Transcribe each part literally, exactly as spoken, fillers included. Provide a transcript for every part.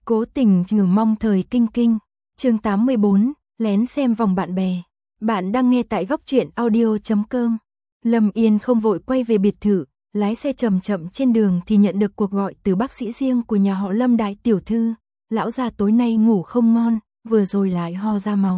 Cố tình trừ mong thời kinh kinh. Chương tám mươi bốn, lén xem vòng bạn bè. Bạn đang nghe tại góc truyện audio chấm com. Lâm Yên không vội quay về biệt thự, lái xe chậm chậm trên đường thì nhận được cuộc gọi từ bác sĩ riêng của nhà họ Lâm đại tiểu thư. Lão già tối nay ngủ không ngon, vừa rồi lại ho ra máu.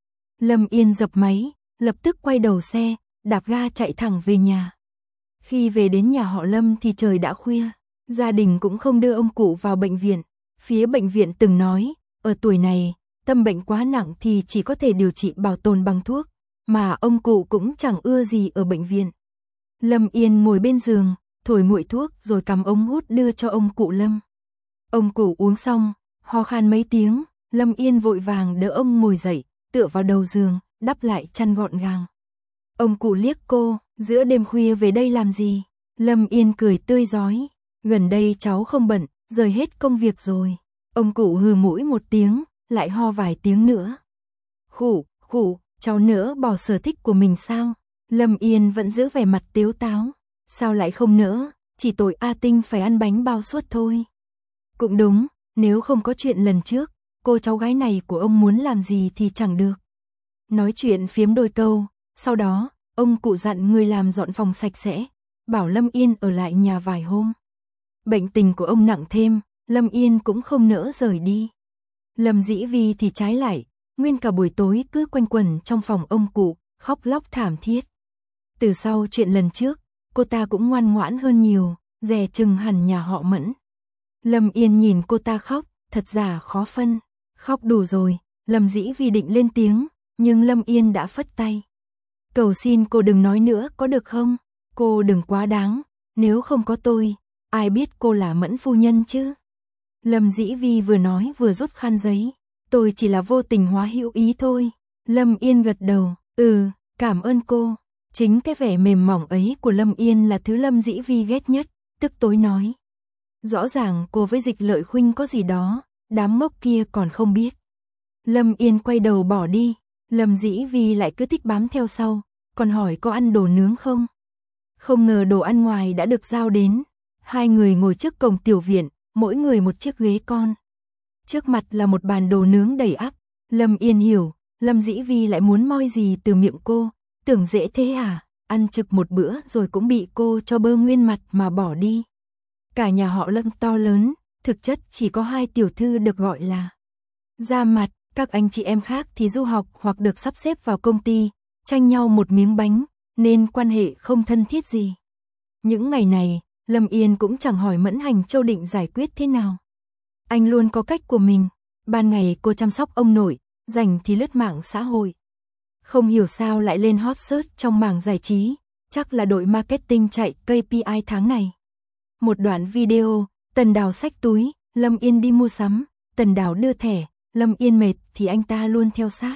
Lâm Yên dập máy, lập tức quay đầu xe, đạp ga chạy thẳng về nhà. Khi về đến nhà họ Lâm thì trời đã khuya, gia đình cũng không đưa ông cụ vào bệnh viện. Phía bệnh viện từng nói, ở tuổi này, tâm bệnh quá nặng thì chỉ có thể điều trị bảo tồn bằng thuốc, mà ông cụ cũng chẳng ưa gì ở bệnh viện. Lâm Yên ngồi bên giường, thổi nguội thuốc rồi cầm ống hút đưa cho ông cụ Lâm. Ông cụ uống xong, ho khan mấy tiếng, Lâm Yên vội vàng đỡ ông ngồi dậy, tựa vào đầu giường, đắp lại chăn gọn gàng. Ông cụ liếc cô, giữa đêm khuya về đây làm gì? Lâm Yên cười tươi rói, gần đây cháu không bận, rời hết công việc rồi. Ông cụ hừ mũi một tiếng, lại ho vài tiếng nữa. Khụ, khụ, cháu nỡ bỏ sở thích của mình sao? Lâm Yên vẫn giữ vẻ mặt tếu táo. Sao lại không nỡ, chỉ tội A Tinh phải ăn bánh bao suốt thôi. Cũng đúng, nếu không có chuyện lần trước, cô cháu gái này của ông muốn làm gì thì chẳng được. Nói chuyện phiếm đôi câu, sau đó, ông cụ dặn người làm dọn phòng sạch sẽ, bảo Lâm Yên ở lại nhà vài hôm. Bệnh tình của ông nặng thêm, Lâm Yên cũng không nỡ rời đi. Lâm Dĩ Vi thì trái lại, nguyên cả buổi tối cứ quanh quẩn trong phòng ông cụ, khóc lóc thảm thiết. Từ sau chuyện lần trước, cô ta cũng ngoan ngoãn hơn nhiều, dè chừng hẳn nhà họ Mẫn. Lâm Yên nhìn cô ta khóc, thật giả khó phân. Khóc đủ rồi, Lâm Dĩ Vi định lên tiếng, nhưng Lâm Yên đã phất tay. Cầu xin cô đừng nói nữa có được không? Cô đừng quá đáng, nếu không có tôi, ai biết cô là Mẫn phu nhân chứ? Lâm Dĩ Vi vừa nói vừa rút khăn giấy. Tôi chỉ là vô tình hóa hữu ý thôi. Lâm Yên gật đầu, ừ, cảm ơn cô. Chính cái vẻ mềm mỏng ấy của Lâm Yên là thứ Lâm Dĩ Vi ghét nhất, tức tối nói. Rõ ràng cô với Dịch Lợi Khuynh có gì đó, đám ngốc kia còn không biết. Lâm Yên quay đầu bỏ đi, Lâm Dĩ Vi lại cứ thích bám theo sau, còn hỏi có ăn đồ nướng không? Không ngờ đồ ăn ngoài đã được giao đến. Hai người ngồi trước cổng tiểu viện, mỗi người một chiếc ghế con. Trước mặt là một bàn đồ nướng đầy ắp. Lâm Yên hiểu, Lâm Dĩ Vi lại muốn moi gì từ miệng cô, tưởng dễ thế à, ăn trực một bữa rồi cũng bị cô cho bơ nguyên mặt mà bỏ đi. Cả nhà họ Lâm to lớn, thực chất chỉ có hai tiểu thư được gọi là ra mặt, các anh chị em khác thì du học hoặc được sắp xếp vào công ty, tranh nhau một miếng bánh, nên quan hệ không thân thiết gì. Những ngày này, Lâm Yên cũng chẳng hỏi Mẫn Hành Châu định giải quyết thế nào. Anh luôn có cách của mình, ban ngày cô chăm sóc ông nội, rảnh thì lướt mạng xã hội. Không hiểu sao lại lên hot search trong mảng giải trí, chắc là đội marketing chạy ca pê i tháng này. Một đoạn video, Tần Đào xách túi, Lâm Yên đi mua sắm, Tần Đào đưa thẻ, Lâm Yên mệt thì anh ta luôn theo sát.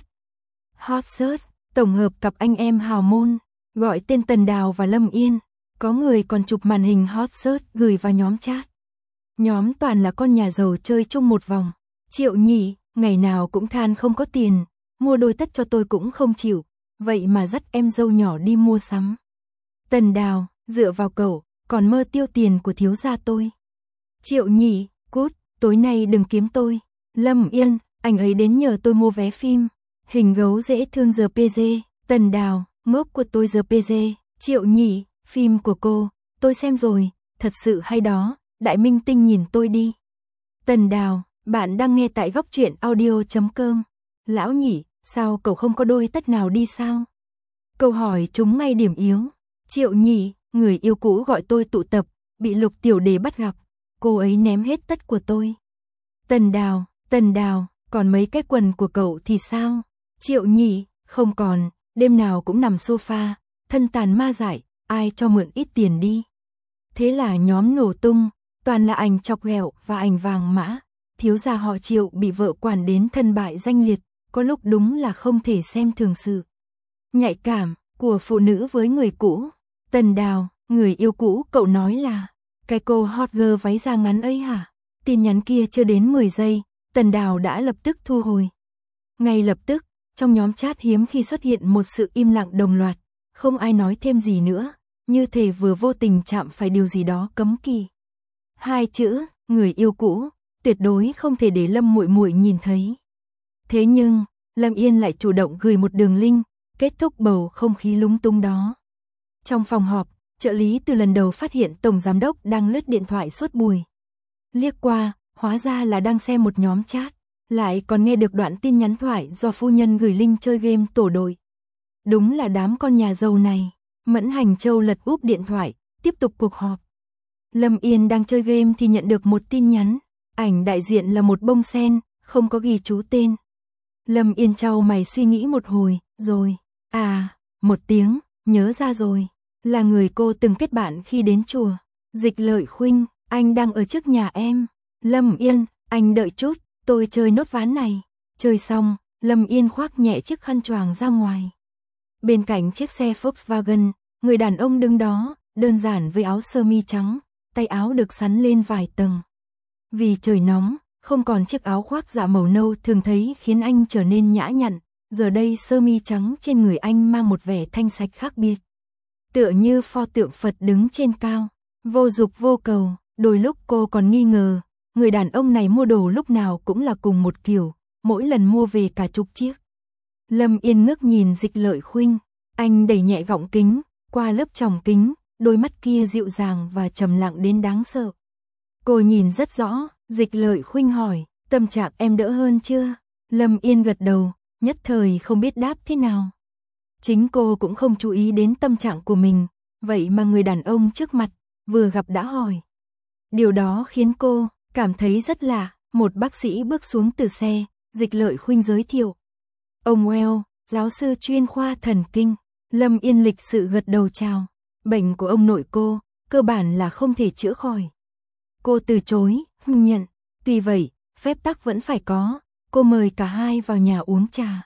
Hot search, tổng hợp cặp anh em hào môn, gọi tên Tần Đào và Lâm Yên. Có người còn chụp màn hình hot search gửi vào nhóm chat. Nhóm toàn là con nhà giàu chơi chung một vòng. Triệu nhỉ, ngày nào cũng than không có tiền, mua đôi tất cho tôi cũng không chịu, vậy mà dắt em dâu nhỏ đi mua sắm. Tần Đào, dựa vào cậu, còn mơ tiêu tiền của thiếu gia tôi. Triệu nhỉ, cút, tối nay đừng kiếm tôi. Lâm Yên, anh ấy đến nhờ tôi mua vé phim. Hình gấu dễ thương rờ pê giê. Tần Đào, mốc của tôi rờ pê giê. Triệu nhỉ, phim của cô, tôi xem rồi, thật sự hay đó, đại minh tinh nhìn tôi đi. Tần Đào, bạn đang nghe tại góc truyện audio chấm com. Lão nhỉ, sao cậu không có đôi tất nào đi sao? Câu hỏi trúng ngay điểm yếu. Triệu nhỉ, người yêu cũ gọi tôi tụ tập, bị Lục Tiểu Đề bắt gặp, cô ấy ném hết tất của tôi. Tần Đào, Tần Đào, còn mấy cái quần của cậu thì sao? Triệu nhỉ, không còn, đêm nào cũng nằm sofa, thân tàn ma dại, ai cho mượn ít tiền đi. Thế là nhóm nổ tung, toàn là ảnh chọc ghẹo và ảnh vàng mã. Thiếu gia họ Triệu bị vợ quản đến thân bại danh liệt, có lúc đúng là không thể xem thường sự nhạy cảm của phụ nữ với người cũ. Tần Đào, người yêu cũ cậu nói là cái cô hot girl váy da ngắn ấy hả? Tin nhắn kia chưa đến mười giây, Tần Đào đã lập tức thu hồi. Ngay lập tức, trong nhóm chat hiếm khi xuất hiện một sự im lặng đồng loạt, không ai nói thêm gì nữa, như thể vừa vô tình chạm phải điều gì đó cấm kỵ. Hai chữ, người yêu cũ, tuyệt đối không thể để Lâm muội muội nhìn thấy. Thế nhưng, Lâm Yên lại chủ động gửi một đường link, kết thúc bầu không khí lúng túng đó. Trong phòng họp, trợ lý từ lần đầu phát hiện tổng giám đốc đang lướt điện thoại suốt buổi. Liếc qua, hóa ra là đang xem một nhóm chat, lại còn nghe được đoạn tin nhắn thoại do phu nhân gửi link chơi game tổ đội. Đúng là đám con nhà giàu này. Mẫn Hành Châu lật úp điện thoại, tiếp tục cuộc họp. Lâm Yên đang chơi game thì nhận được một tin nhắn, ảnh đại diện là một bông sen, không có ghi chú tên. Lâm Yên chau mày suy nghĩ một hồi, rồi, à, một tiếng, nhớ ra rồi, là người cô từng kết bạn khi đến chùa. Dịch Lợi Khuynh, anh đang ở trước nhà em. Lâm Yên, anh đợi chút, tôi chơi nốt ván này. Chơi xong, Lâm Yên khoác nhẹ chiếc khăn choàng ra ngoài. Bên cạnh chiếc xe Volkswagen, người đàn ông đứng đó, đơn giản với áo sơ mi trắng, tay áo được sắn lên vài tầng. Vì trời nóng, không còn chiếc áo khoác dạ màu nâu thường thấy khiến anh trở nên nhã nhặn, giờ đây sơ mi trắng trên người anh mang một vẻ thanh sạch khác biệt. Tựa như pho tượng Phật đứng trên cao, vô dục vô cầu, đôi lúc cô còn nghi ngờ, người đàn ông này mua đồ lúc nào cũng là cùng một kiểu, mỗi lần mua về cả chục chiếc. Lâm Yên ngước nhìn Dịch Lợi Khuynh, anh đẩy nhẹ gọng kính, qua lớp tròng kính, đôi mắt kia dịu dàng và trầm lặng đến đáng sợ. Cô nhìn rất rõ, Dịch Lợi Khuynh hỏi, tâm trạng em đỡ hơn chưa? Lâm Yên gật đầu, nhất thời không biết đáp thế nào. Chính cô cũng không chú ý đến tâm trạng của mình, vậy mà người đàn ông trước mặt, vừa gặp đã hỏi. Điều đó khiến cô cảm thấy rất lạ, một bác sĩ bước xuống từ xe, Dịch Lợi Khuynh giới thiệu. Ông Well, giáo sư chuyên khoa thần kinh. Lâm Yên lịch sự gật đầu chào. Bệnh của ông nội cô, cơ bản là không thể chữa khỏi. Cô từ chối, nhận. Tuy vậy, phép tắc vẫn phải có. Cô mời cả hai vào nhà uống trà.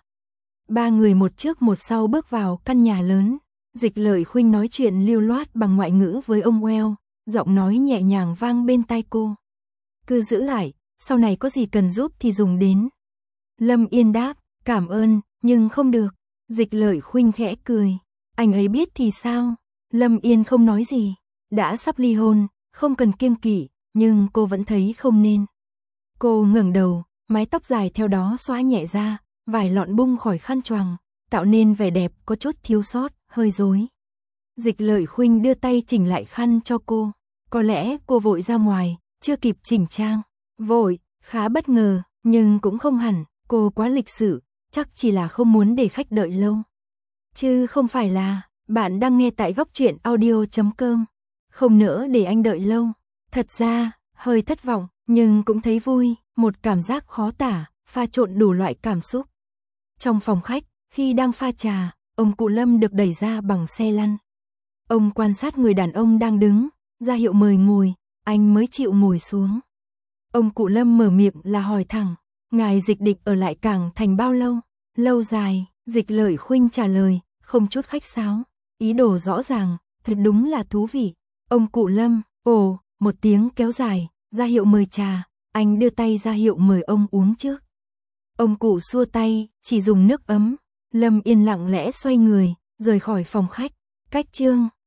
Ba người một trước một sau bước vào căn nhà lớn. Dịch Lợi Khuynh nói chuyện lưu loát bằng ngoại ngữ với ông Well, giọng nói nhẹ nhàng vang bên tai cô. Cứ giữ lại, sau này có gì cần giúp thì dùng đến. Lâm Yên đáp, cảm ơn, nhưng không được. Dịch Lợi Khuynh khẽ cười. Anh ấy biết thì sao? Lâm Yên không nói gì. Đã sắp ly hôn, không cần kiêng kỵ, nhưng cô vẫn thấy không nên. Cô ngẩng đầu, mái tóc dài theo đó xõa nhẹ ra, vài lọn bung khỏi khăn choàng, tạo nên vẻ đẹp có chút thiếu sót, hơi rối. Dịch Lợi Khuynh đưa tay chỉnh lại khăn cho cô. Có lẽ cô vội ra ngoài, chưa kịp chỉnh trang. Vội, khá bất ngờ, nhưng cũng không hẳn, cô quá lịch sự, chắc chỉ là không muốn để khách đợi lâu. Chứ không phải là, bạn đang nghe tại góc truyện audio chấm com. Không nỡ để anh đợi lâu. Thật ra, hơi thất vọng, nhưng cũng thấy vui, một cảm giác khó tả, pha trộn đủ loại cảm xúc. Trong phòng khách, khi đang pha trà, ông cụ Lâm được đẩy ra bằng xe lăn. Ông quan sát người đàn ông đang đứng, ra hiệu mời ngồi, anh mới chịu ngồi xuống. Ông cụ Lâm mở miệng là hỏi thẳng, ngài Dịch định ở lại Cảng Thành bao lâu? Lâu dài, Dịch Lợi Khuynh trả lời, không chút khách sáo, ý đồ rõ ràng, thật đúng là thú vị. Ông cụ Lâm, ồ, một tiếng kéo dài, ra hiệu mời trà, anh đưa tay ra hiệu mời ông uống trước. Ông cụ xua tay, chỉ dùng nước ấm. Lâm Yên lặng lẽ xoay người, rời khỏi phòng khách. Cách chương